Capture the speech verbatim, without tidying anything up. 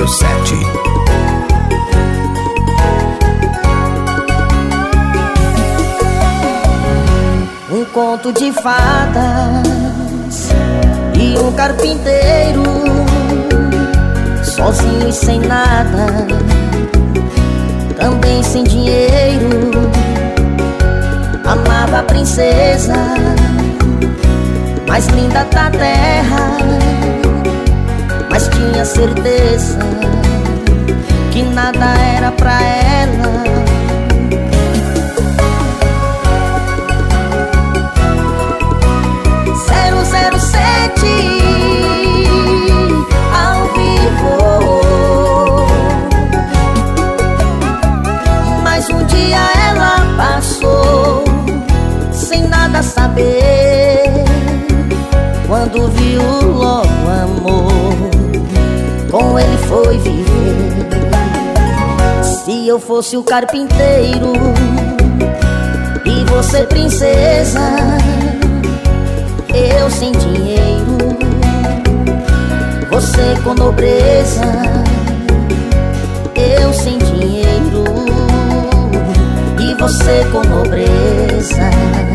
zero sete. Um conto de fadas e um carpinteiro, sozinho e sem nada, também sem dinheiro. Amava a princesa mais linda da terra, mas tinha certeza que nada era pra ela. zero zero sete ao vivo. Mas um dia ela passou sem nada saber, quando viu logo amor, com ele foi viver. Se eu fosse o carpinteiro e você princesa, eu sem dinheiro, você com nobreza. Eu sem dinheiro e você com nobreza.